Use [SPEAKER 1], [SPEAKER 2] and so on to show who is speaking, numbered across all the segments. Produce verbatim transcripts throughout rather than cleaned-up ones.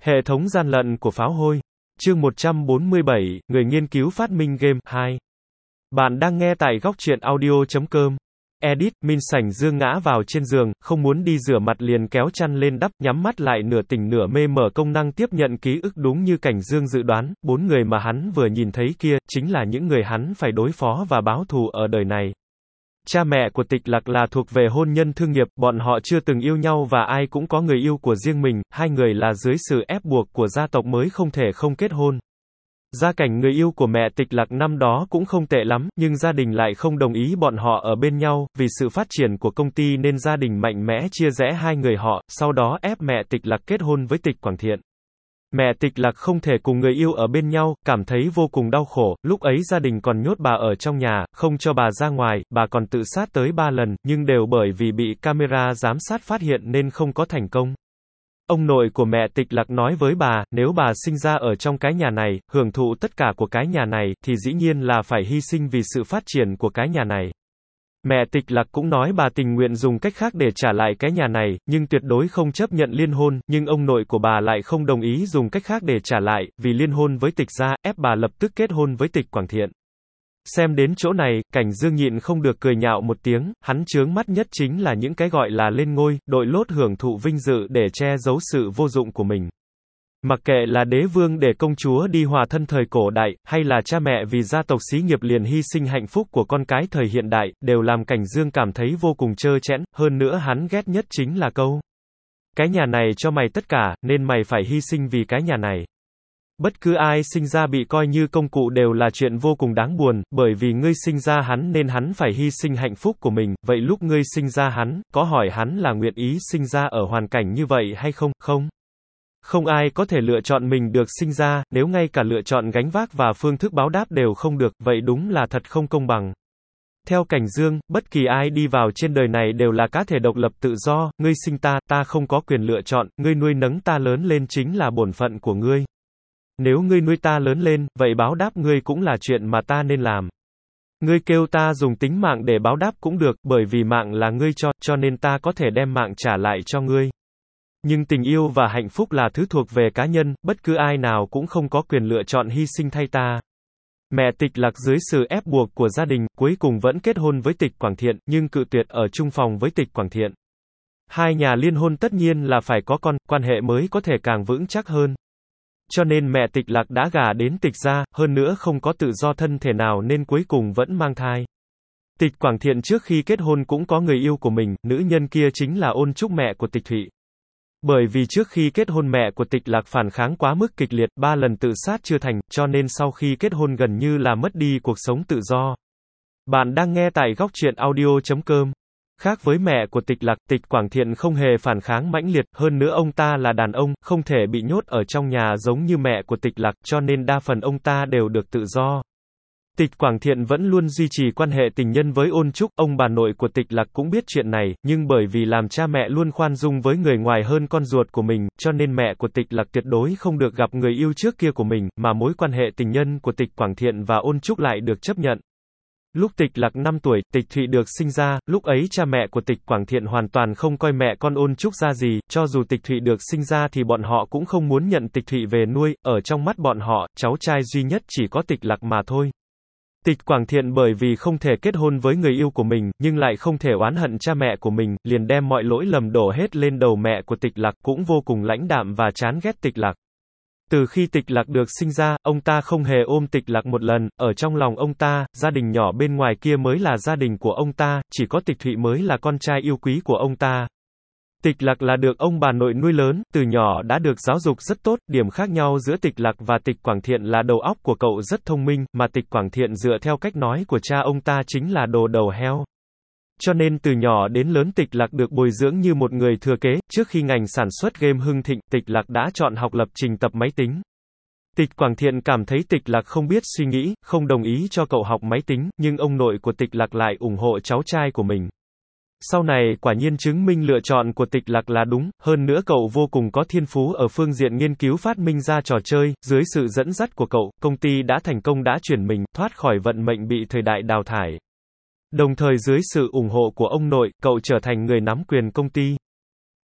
[SPEAKER 1] Hệ thống gian lận của pháo hôi. Chương một trăm bốn mươi bảy, người nghiên cứu phát minh game, hai. Bạn đang nghe tại góc truyện audio chấm com. Edit, Min Sảnh Dương ngã vào trên giường, không muốn đi rửa mặt liền kéo chăn lên đắp, nhắm mắt lại nửa tỉnh nửa mê mở công năng tiếp nhận ký ức đúng như Cảnh Dương dự đoán, bốn người mà hắn vừa nhìn thấy kia, chính là những người hắn phải đối phó và báo thù ở đời này. Cha mẹ của Tịch Lạc là thuộc về hôn nhân thương nghiệp, bọn họ chưa từng yêu nhau và ai cũng có người yêu của riêng mình, hai người là dưới sự ép buộc của gia tộc mới không thể không kết hôn. Gia cảnh người yêu của mẹ Tịch Lạc năm đó cũng không tệ lắm, nhưng gia đình lại không đồng ý bọn họ ở bên nhau, vì sự phát triển của công ty nên gia đình mạnh mẽ chia rẽ hai người họ, sau đó ép mẹ Tịch Lạc kết hôn với Tịch Quảng Thiện. Mẹ Tịch Lạc không thể cùng người yêu ở bên nhau, cảm thấy vô cùng đau khổ, lúc ấy gia đình còn nhốt bà ở trong nhà, không cho bà ra ngoài, bà còn tự sát tới ba lần, nhưng đều bởi vì bị camera giám sát phát hiện nên không có thành công. Ông nội của mẹ Tịch Lạc nói với bà, nếu bà sinh ra ở trong cái nhà này, hưởng thụ tất cả của cái nhà này, thì dĩ nhiên là phải hy sinh vì sự phát triển của cái nhà này. Mẹ Tịch Lạc cũng nói bà tình nguyện dùng cách khác để trả lại cái nhà này, nhưng tuyệt đối không chấp nhận liên hôn, nhưng ông nội của bà lại không đồng ý dùng cách khác để trả lại, vì liên hôn với Tịch gia, ép bà lập tức kết hôn với Tịch Quảng Thiện. Xem đến chỗ này, Cảnh Dương nhịn không được cười nhạo một tiếng, hắn chướng mắt nhất chính là những cái gọi là lên ngôi, đội lốt hưởng thụ vinh dự để che giấu sự vô dụng của mình. Mặc kệ là đế vương để công chúa đi hòa thân thời cổ đại, hay là cha mẹ vì gia tộc xí nghiệp liền hy sinh hạnh phúc của con cái thời hiện đại, đều làm Cảnh Dương cảm thấy vô cùng trơ trẽn, hơn nữa hắn ghét nhất chính là câu: cái nhà này cho mày tất cả, nên mày phải hy sinh vì cái nhà này. Bất cứ ai sinh ra bị coi như công cụ đều là chuyện vô cùng đáng buồn, bởi vì ngươi sinh ra hắn nên hắn phải hy sinh hạnh phúc của mình, vậy lúc ngươi sinh ra hắn, có hỏi hắn là nguyện ý sinh ra ở hoàn cảnh như vậy hay không? Không. Không ai có thể lựa chọn mình được sinh ra, nếu ngay cả lựa chọn gánh vác và phương thức báo đáp đều không được, vậy đúng là thật không công bằng. Theo Cảnh Dương, bất kỳ ai đi vào trên đời này đều là cá thể độc lập tự do, ngươi sinh ta, ta không có quyền lựa chọn, ngươi nuôi nấng ta lớn lên chính là bổn phận của ngươi. Nếu ngươi nuôi ta lớn lên, vậy báo đáp ngươi cũng là chuyện mà ta nên làm. Ngươi kêu ta dùng tính mạng để báo đáp cũng được, bởi vì mạng là ngươi cho, cho nên ta có thể đem mạng trả lại cho ngươi. Nhưng tình yêu và hạnh phúc là thứ thuộc về cá nhân, bất cứ ai nào cũng không có quyền lựa chọn hy sinh thay ta. Mẹ Tịch Lạc dưới sự ép buộc của gia đình, cuối cùng vẫn kết hôn với Tịch Quảng Thiện, nhưng cự tuyệt ở chung phòng với Tịch Quảng Thiện. Hai nhà liên hôn tất nhiên là phải có con, quan hệ mới có thể càng vững chắc hơn. Cho nên mẹ Tịch Lạc đã gả đến Tịch gia, hơn nữa không có tự do thân thể nào nên cuối cùng vẫn mang thai. Tịch Quảng Thiện trước khi kết hôn cũng có người yêu của mình, nữ nhân kia chính là Ôn Trúc mẹ của Tịch Thụy. Bởi vì trước khi kết hôn mẹ của Tịch Lạc phản kháng quá mức kịch liệt, ba lần tự sát chưa thành, cho nên sau khi kết hôn gần như là mất đi cuộc sống tự do. Bạn đang nghe tại góc truyện audio chấm com. Khác với mẹ của Tịch Lạc, Tịch Quảng Thiện không hề phản kháng mãnh liệt, hơn nữa ông ta là đàn ông, không thể bị nhốt ở trong nhà giống như mẹ của Tịch Lạc, cho nên đa phần ông ta đều được tự do. Tịch Quảng Thiện vẫn luôn duy trì quan hệ tình nhân với Ôn Trúc, ông bà nội của Tịch Lạc cũng biết chuyện này, nhưng bởi vì làm cha mẹ luôn khoan dung với người ngoài hơn con ruột của mình, cho nên mẹ của Tịch Lạc tuyệt đối không được gặp người yêu trước kia của mình, mà mối quan hệ tình nhân của Tịch Quảng Thiện và Ôn Trúc lại được chấp nhận. Lúc Tịch Lạc năm tuổi, Tịch Thụy được sinh ra, lúc ấy cha mẹ của Tịch Quảng Thiện hoàn toàn không coi mẹ con Ôn Trúc ra gì, cho dù Tịch Thụy được sinh ra thì bọn họ cũng không muốn nhận Tịch Thụy về nuôi, ở trong mắt bọn họ, cháu trai duy nhất chỉ có Tịch Lạc mà thôi. Tịch Quảng Thiện bởi vì không thể kết hôn với người yêu của mình, nhưng lại không thể oán hận cha mẹ của mình, liền đem mọi lỗi lầm đổ hết lên đầu mẹ của Tịch Lạc, cũng vô cùng lãnh đạm và chán ghét Tịch Lạc. Từ khi Tịch Lạc được sinh ra, ông ta không hề ôm Tịch Lạc một lần, ở trong lòng ông ta, gia đình nhỏ bên ngoài kia mới là gia đình của ông ta, chỉ có Tịch Thụy mới là con trai yêu quý của ông ta. Tịch Lạc là được ông bà nội nuôi lớn, từ nhỏ đã được giáo dục rất tốt, điểm khác nhau giữa Tịch Lạc và Tịch Quảng Thiện là đầu óc của cậu rất thông minh, mà Tịch Quảng Thiện dựa theo cách nói của cha ông ta chính là đồ đầu heo. Cho nên từ nhỏ đến lớn Tịch Lạc được bồi dưỡng như một người thừa kế, trước khi ngành sản xuất game hưng thịnh, Tịch Lạc đã chọn học lập trình tập máy tính. Tịch Quảng Thiện cảm thấy Tịch Lạc không biết suy nghĩ, không đồng ý cho cậu học máy tính, nhưng ông nội của Tịch Lạc lại ủng hộ cháu trai của mình. Sau này, quả nhiên chứng minh lựa chọn của Tịch Lạc là đúng, hơn nữa cậu vô cùng có thiên phú ở phương diện nghiên cứu phát minh ra trò chơi, dưới sự dẫn dắt của cậu, công ty đã thành công đã chuyển mình, thoát khỏi vận mệnh bị thời đại đào thải. Đồng thời dưới sự ủng hộ của ông nội, cậu trở thành người nắm quyền công ty.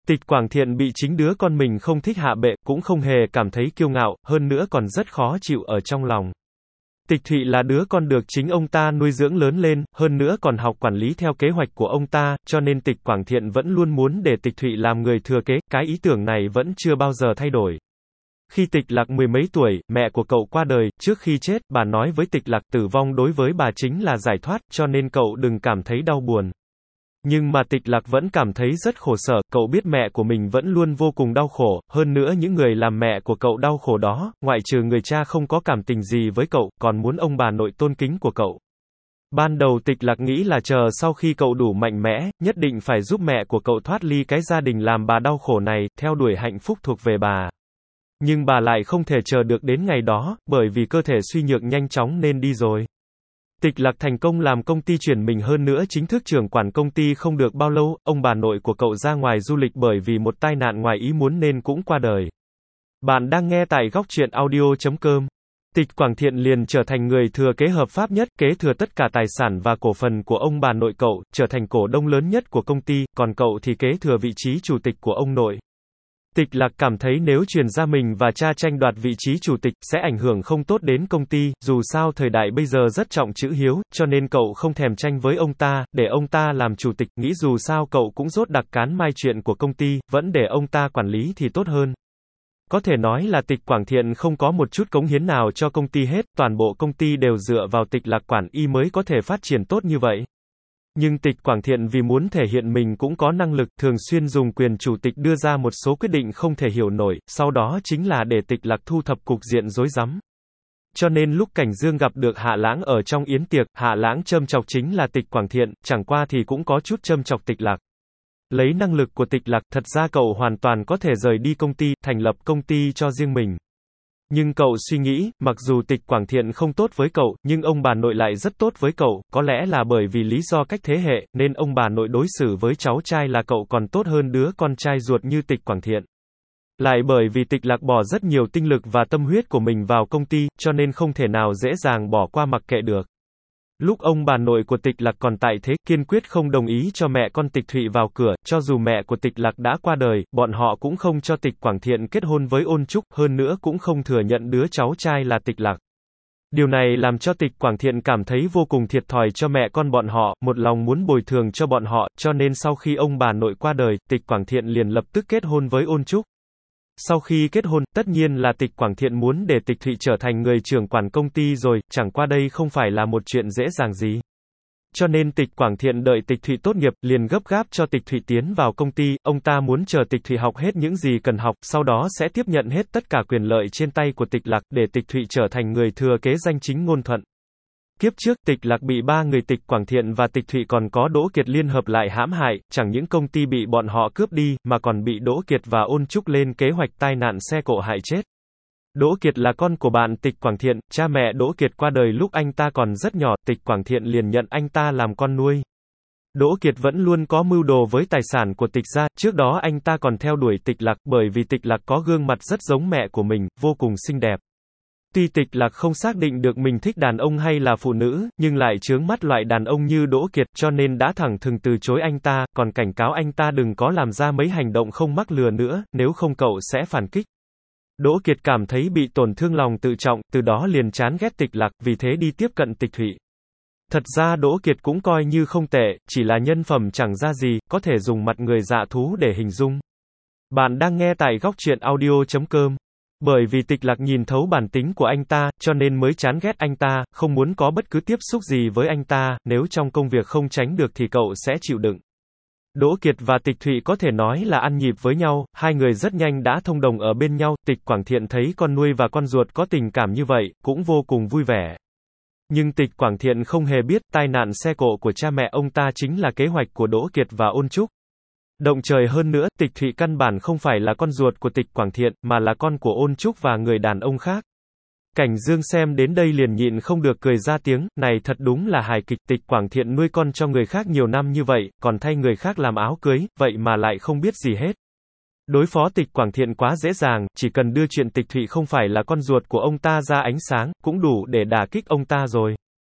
[SPEAKER 1] Tịch Quảng Thiện bị chính đứa con mình không thích hạ bệ, cũng không hề cảm thấy kiêu ngạo, hơn nữa còn rất khó chịu ở trong lòng. Tịch Thụy là đứa con được chính ông ta nuôi dưỡng lớn lên, hơn nữa còn học quản lý theo kế hoạch của ông ta, cho nên Tịch Quảng Thiện vẫn luôn muốn để Tịch Thụy làm người thừa kế, cái ý tưởng này vẫn chưa bao giờ thay đổi. Khi Tịch Lạc mười mấy tuổi, mẹ của cậu qua đời, trước khi chết, bà nói với Tịch Lạc tử vong đối với bà chính là giải thoát, cho nên cậu đừng cảm thấy đau buồn. Nhưng mà Tịch Lạc vẫn cảm thấy rất khổ sở, cậu biết mẹ của mình vẫn luôn vô cùng đau khổ, hơn nữa những người làm mẹ của cậu đau khổ đó, ngoại trừ người cha không có cảm tình gì với cậu, còn muốn ông bà nội tôn kính của cậu. Ban đầu Tịch Lạc nghĩ là chờ sau khi cậu đủ mạnh mẽ, nhất định phải giúp mẹ của cậu thoát ly cái gia đình làm bà đau khổ này, theo đuổi hạnh phúc thuộc về bà. Nhưng bà lại không thể chờ được đến ngày đó, bởi vì cơ thể suy nhược nhanh chóng nên đi rồi. Tịch Lạc thành công làm công ty chuyển mình hơn nữa chính thức trưởng quản công ty không được bao lâu, ông bà nội của cậu ra ngoài du lịch bởi vì một tai nạn ngoài ý muốn nên cũng qua đời. Bạn đang nghe tại góc truyện audio chấm com. Tịch Quảng Thiện liền trở thành người thừa kế hợp pháp nhất, kế thừa tất cả tài sản và cổ phần của ông bà nội cậu, trở thành cổ đông lớn nhất của công ty, còn cậu thì kế thừa vị trí chủ tịch của ông nội. Tịch Lạc cảm thấy nếu truyền ra mình và cha tranh đoạt vị trí chủ tịch, sẽ ảnh hưởng không tốt đến công ty, dù sao thời đại bây giờ rất trọng chữ hiếu, cho nên cậu không thèm tranh với ông ta, để ông ta làm chủ tịch, nghĩ dù sao cậu cũng rốt đặc cán mai chuyện của công ty, vẫn để ông ta quản lý thì tốt hơn. Có thể nói là Tịch Quảng Thiện không có một chút cống hiến nào cho công ty hết, toàn bộ công ty đều dựa vào Tịch Lạc quản y mới có thể phát triển tốt như vậy. Nhưng Tịch Quảng Thiện vì muốn thể hiện mình cũng có năng lực, thường xuyên dùng quyền chủ tịch đưa ra một số quyết định không thể hiểu nổi, sau đó chính là để Tịch Lạc thu thập cục diện rối rắm. Cho nên lúc Cảnh Dương gặp được Hạ Lãng ở trong yến tiệc, Hạ Lãng châm chọc chính là Tịch Quảng Thiện, chẳng qua thì cũng có chút châm chọc Tịch Lạc. Lấy năng lực của Tịch Lạc, thật ra cậu hoàn toàn có thể rời đi công ty, thành lập công ty cho riêng mình. Nhưng cậu suy nghĩ, mặc dù Tịch Quảng Thiện không tốt với cậu, nhưng ông bà nội lại rất tốt với cậu, có lẽ là bởi vì lý do cách thế hệ, nên ông bà nội đối xử với cháu trai là cậu còn tốt hơn đứa con trai ruột như Tịch Quảng Thiện. Lại bởi vì Tịch Lạc bỏ rất nhiều tinh lực và tâm huyết của mình vào công ty, cho nên không thể nào dễ dàng bỏ qua mặc kệ được. Lúc ông bà nội của Tịch Lạc còn tại thế, kiên quyết không đồng ý cho mẹ con Tịch Thụy vào cửa, cho dù mẹ của Tịch Lạc đã qua đời, bọn họ cũng không cho Tịch Quảng Thiện kết hôn với Ôn Trúc, hơn nữa cũng không thừa nhận đứa cháu trai là Tịch Lạc. Điều này làm cho Tịch Quảng Thiện cảm thấy vô cùng thiệt thòi cho mẹ con bọn họ, một lòng muốn bồi thường cho bọn họ, cho nên sau khi ông bà nội qua đời, Tịch Quảng Thiện liền lập tức kết hôn với Ôn Trúc. Sau khi kết hôn, tất nhiên là Tịch Quảng Thiện muốn để Tịch Thụy trở thành người trưởng quản công ty rồi, chẳng qua đây không phải là một chuyện dễ dàng gì. Cho nên Tịch Quảng Thiện đợi Tịch Thụy tốt nghiệp, liền gấp gáp cho Tịch Thụy tiến vào công ty, ông ta muốn chờ Tịch Thụy học hết những gì cần học, sau đó sẽ tiếp nhận hết tất cả quyền lợi trên tay của Tịch Lạc, để Tịch Thụy trở thành người thừa kế danh chính ngôn thuận. Kiếp trước, Tịch Lạc bị ba người Tịch Quảng Thiện và Tịch Thụy còn có Đỗ Kiệt liên hợp lại hãm hại, chẳng những công ty bị bọn họ cướp đi, mà còn bị Đỗ Kiệt và Ôn Trúc lên kế hoạch tai nạn xe cộ hại chết. Đỗ Kiệt là con của bạn Tịch Quảng Thiện, cha mẹ Đỗ Kiệt qua đời lúc anh ta còn rất nhỏ, Tịch Quảng Thiện liền nhận anh ta làm con nuôi. Đỗ Kiệt vẫn luôn có mưu đồ với tài sản của Tịch gia, trước đó anh ta còn theo đuổi Tịch Lạc, bởi vì Tịch Lạc có gương mặt rất giống mẹ của mình, vô cùng xinh đẹp. Tuy Tịch Lạc không xác định được mình thích đàn ông hay là phụ nữ, nhưng lại chướng mắt loại đàn ông như Đỗ Kiệt, cho nên đã thẳng thừng từ chối anh ta, còn cảnh cáo anh ta đừng có làm ra mấy hành động không mắc lừa nữa, nếu không cậu sẽ phản kích. Đỗ Kiệt cảm thấy bị tổn thương lòng tự trọng, từ đó liền chán ghét Tịch Lạc, vì thế đi tiếp cận Tịch Thụy. Thật ra Đỗ Kiệt cũng coi như không tệ, chỉ là nhân phẩm chẳng ra gì, có thể dùng mặt người dạ thú để hình dung. Bạn đang nghe tại góc truyện audio chấm com. Bởi vì Tịch Lạc nhìn thấu bản tính của anh ta, cho nên mới chán ghét anh ta, không muốn có bất cứ tiếp xúc gì với anh ta, nếu trong công việc không tránh được thì cậu sẽ chịu đựng. Đỗ Kiệt và Tịch Thụy có thể nói là ăn nhịp với nhau, hai người rất nhanh đã thông đồng ở bên nhau, Tịch Quảng Thiện thấy con nuôi và con ruột có tình cảm như vậy, cũng vô cùng vui vẻ. Nhưng Tịch Quảng Thiện không hề biết, tai nạn xe cộ của cha mẹ ông ta chính là kế hoạch của Đỗ Kiệt và Ôn Trúc. Động trời hơn nữa, Tịch Thụy căn bản không phải là con ruột của Tịch Quảng Thiện, mà là con của Ôn Trúc và người đàn ông khác. Cảnh Dương xem đến đây liền nhịn không được cười ra tiếng, này thật đúng là hài kịch, Tịch Quảng Thiện nuôi con cho người khác nhiều năm như vậy, còn thay người khác làm áo cưới, vậy mà lại không biết gì hết. Đối phó Tịch Quảng Thiện quá dễ dàng, chỉ cần đưa chuyện Tịch Thụy không phải là con ruột của ông ta ra ánh sáng, cũng đủ để đả kích ông ta rồi.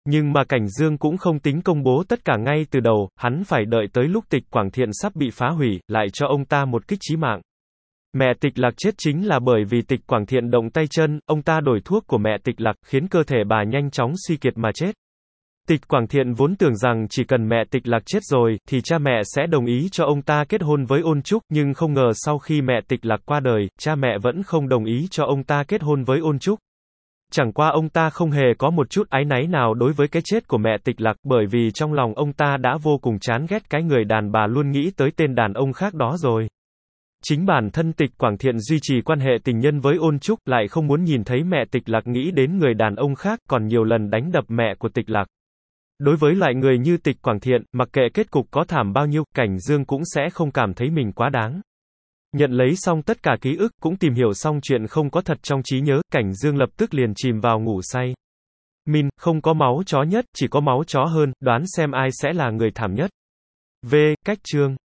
[SPEAKER 1] Nhưng mà Cảnh Dương cũng không tính công bố tất cả ngay từ đầu, hắn phải đợi tới lúc Tịch Quảng Thiện sắp bị phá hủy, lại cho ông ta một kích chí mạng. Mẹ Tịch Lạc chết chính là bởi vì Tịch Quảng Thiện động tay chân, ông ta đổi thuốc của mẹ Tịch Lạc, khiến cơ thể bà nhanh chóng suy kiệt mà chết. Tịch Quảng Thiện vốn tưởng rằng chỉ cần mẹ Tịch Lạc chết rồi, thì cha mẹ sẽ đồng ý cho ông ta kết hôn với Ôn Trúc, nhưng không ngờ sau khi mẹ Tịch Lạc qua đời, cha mẹ vẫn không đồng ý cho ông ta kết hôn với Ôn Trúc. Chẳng qua ông ta không hề có một chút áy náy nào đối với cái chết của mẹ Tịch Lạc, bởi vì trong lòng ông ta đã vô cùng chán ghét cái người đàn bà luôn nghĩ tới tên đàn ông khác đó rồi. Chính bản thân Tịch Quảng Thiện duy trì quan hệ tình nhân với Ôn Trúc, lại không muốn nhìn thấy mẹ Tịch Lạc nghĩ đến người đàn ông khác, còn nhiều lần đánh đập mẹ của Tịch Lạc. Đối với loại người như Tịch Quảng Thiện, mặc kệ kết cục có thảm bao nhiêu, Cảnh Dương cũng sẽ không cảm thấy mình quá đáng. Nhận lấy xong tất cả ký ức, cũng tìm hiểu xong chuyện không có thật trong trí nhớ, Cảnh Dương lập tức liền chìm vào ngủ say. Min, không có máu chó nhất, chỉ có máu chó hơn, đoán xem ai sẽ là người thảm nhất. V. Cách chương